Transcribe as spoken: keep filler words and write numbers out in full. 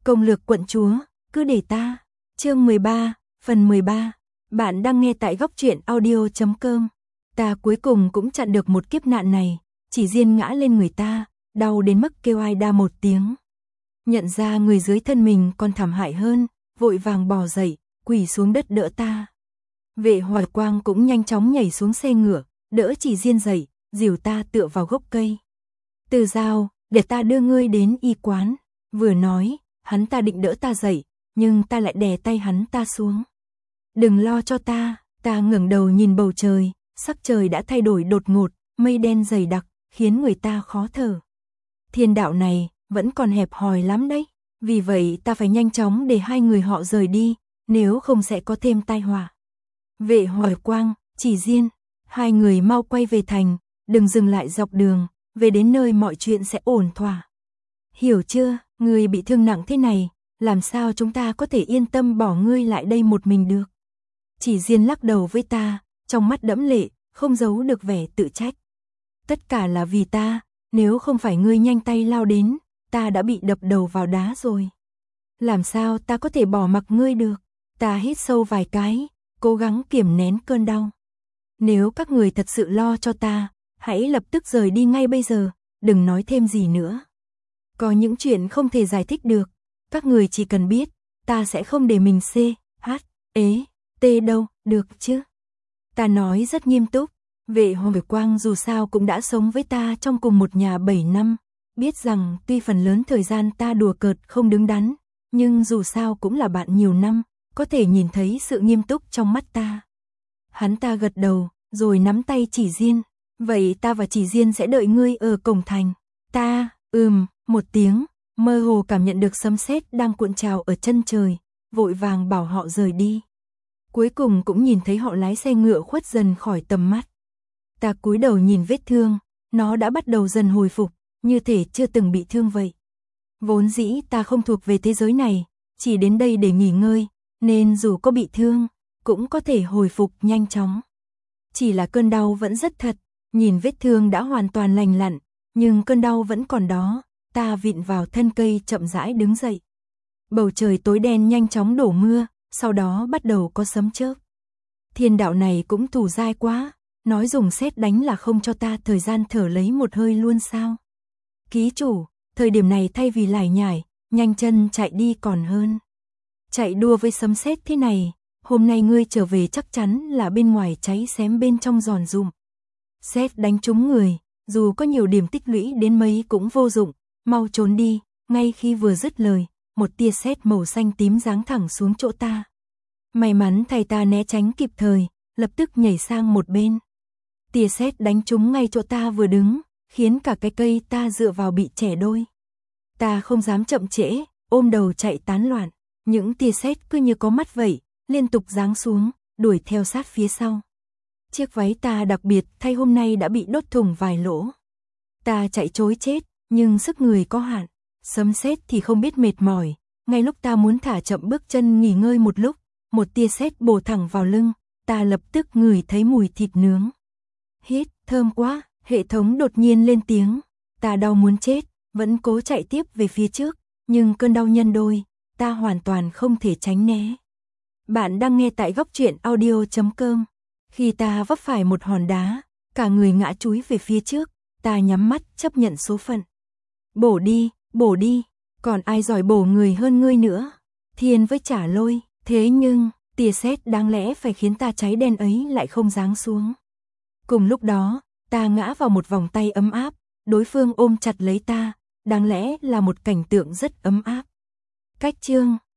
Công lược quận chúa, cứ để ta. Chương mười ba, phần mười ba. Bạn đang nghe tại góc truyện audio chấm com. Ta cuối cùng cũng chặn được một kiếp nạn này, chỉ riêng ngã lên người ta, đau đến mức kêu ai đa một tiếng. Nhận ra người dưới thân mình còn thảm hại hơn, vội vàng bò dậy, quỳ xuống đất đỡ ta. Vệ Hoài Quang cũng nhanh chóng nhảy xuống xe ngựa, đỡ chỉ riêng dậy, dìu ta tựa vào gốc cây. Từ Giao, để ta đưa ngươi đến y quán. Vừa nói, hắn ta định đỡ ta dậy, nhưng ta lại đè tay hắn ta xuống. Đừng lo cho ta. Ta ngẩng đầu nhìn bầu trời, sắc trời đã thay đổi đột ngột, mây đen dày đặc, khiến người ta khó thở. Thiên đạo này vẫn còn hẹp hòi lắm đấy, vì vậy ta phải nhanh chóng để hai người họ rời đi, nếu không sẽ có thêm tai họa. Vệ Hoài Quang, Chỉ Diên, hai người mau quay về thành, đừng dừng lại dọc đường, về đến nơi mọi chuyện sẽ ổn thỏa. Hiểu chưa, ngươi bị thương nặng thế này, làm sao chúng ta có thể yên tâm bỏ ngươi lại đây một mình được? Chỉ Diên lắc đầu với ta, trong mắt đẫm lệ, không giấu được vẻ tự trách. Tất cả là vì ta, nếu không phải ngươi nhanh tay lao đến, ta đã bị đập đầu vào đá rồi. Làm sao ta có thể bỏ mặc ngươi được? Ta hít sâu vài cái, cố gắng kiềm nén cơn đau. Nếu các người thật sự lo cho ta, hãy lập tức rời đi ngay bây giờ, đừng nói thêm gì nữa. Có những chuyện không thể giải thích được, các người chỉ cần biết, ta sẽ không để mình C, H, ế, T đâu, được chứ? Ta nói rất nghiêm túc, Vệ Hoài Quang dù sao cũng đã sống với ta trong cùng một nhà bảy năm, biết rằng tuy phần lớn thời gian ta đùa cợt không đứng đắn, nhưng dù sao cũng là bạn nhiều năm, có thể nhìn thấy sự nghiêm túc trong mắt ta. Hắn ta gật đầu, rồi nắm tay Chỉ Diên, vậy ta và Chỉ Diên sẽ đợi ngươi ở cổng thành. Ta, ừm, một tiếng, mơ hồ cảm nhận được sấm sét đang cuộn trào ở chân trời, vội vàng bảo họ rời đi. Cuối cùng cũng nhìn thấy họ lái xe ngựa khuất dần khỏi tầm mắt. Ta cúi đầu nhìn vết thương, nó đã bắt đầu dần hồi phục, như thể chưa từng bị thương vậy. Vốn dĩ ta không thuộc về thế giới này, chỉ đến đây để nghỉ ngơi, nên dù có bị thương, cũng có thể hồi phục nhanh chóng. Chỉ là cơn đau vẫn rất thật, nhìn vết thương đã hoàn toàn lành lặn, nhưng cơn đau vẫn còn đó, ta vịn vào thân cây chậm rãi đứng dậy. Bầu trời tối đen nhanh chóng đổ mưa, sau đó bắt đầu có sấm chớp. Thiên đạo này cũng thù dai quá, nói dùng sét đánh là không cho ta thời gian thở lấy một hơi luôn sao? Ký chủ, thời điểm này thay vì lải nhải, nhanh chân chạy đi còn hơn. Chạy đua với sấm sét thế này, hôm nay ngươi trở về chắc chắn là bên ngoài cháy xém bên trong giòn rụm. Sét đánh trúng người, dù có nhiều điểm tích lũy đến mấy cũng vô dụng, mau trốn đi. Ngay khi vừa dứt lời, một tia sét màu xanh tím giáng thẳng xuống chỗ ta. May mắn thay ta né tránh kịp thời, lập tức nhảy sang một bên. Tia sét đánh trúng ngay chỗ ta vừa đứng, khiến cả cái cây ta dựa vào bị chẻ đôi. Ta không dám chậm trễ, ôm đầu chạy tán loạn. Những tia sét cứ như có mắt vậy, liên tục giáng xuống, đuổi theo sát phía sau. Chiếc váy ta đặc biệt thay hôm nay đã bị đốt thủng vài lỗ. Ta chạy trối chết, nhưng sức người có hạn. Sấm sét thì không biết mệt mỏi, ngay lúc ta muốn thả chậm bước chân nghỉ ngơi một lúc, một tia sét bổ thẳng vào lưng, ta lập tức ngửi thấy mùi thịt nướng. Hít, thơm quá, hệ thống đột nhiên lên tiếng, ta đau muốn chết, vẫn cố chạy tiếp về phía trước, nhưng cơn đau nhân đôi, ta hoàn toàn không thể tránh né. Bạn đang nghe tại góc truyện audio chấm com. Khi ta vấp phải một hòn đá, cả người ngã chúi về phía trước, ta nhắm mắt chấp nhận số phận. Bổ đi, bổ đi, còn ai giỏi bổ người hơn ngươi nữa? Thiên với Trả Lôi, thế nhưng, tia sét đáng lẽ phải khiến ta cháy đen ấy lại không giáng xuống. Cùng lúc đó, ta ngã vào một vòng tay ấm áp, đối phương ôm chặt lấy ta, đáng lẽ là một cảnh tượng rất ấm áp. Cách chương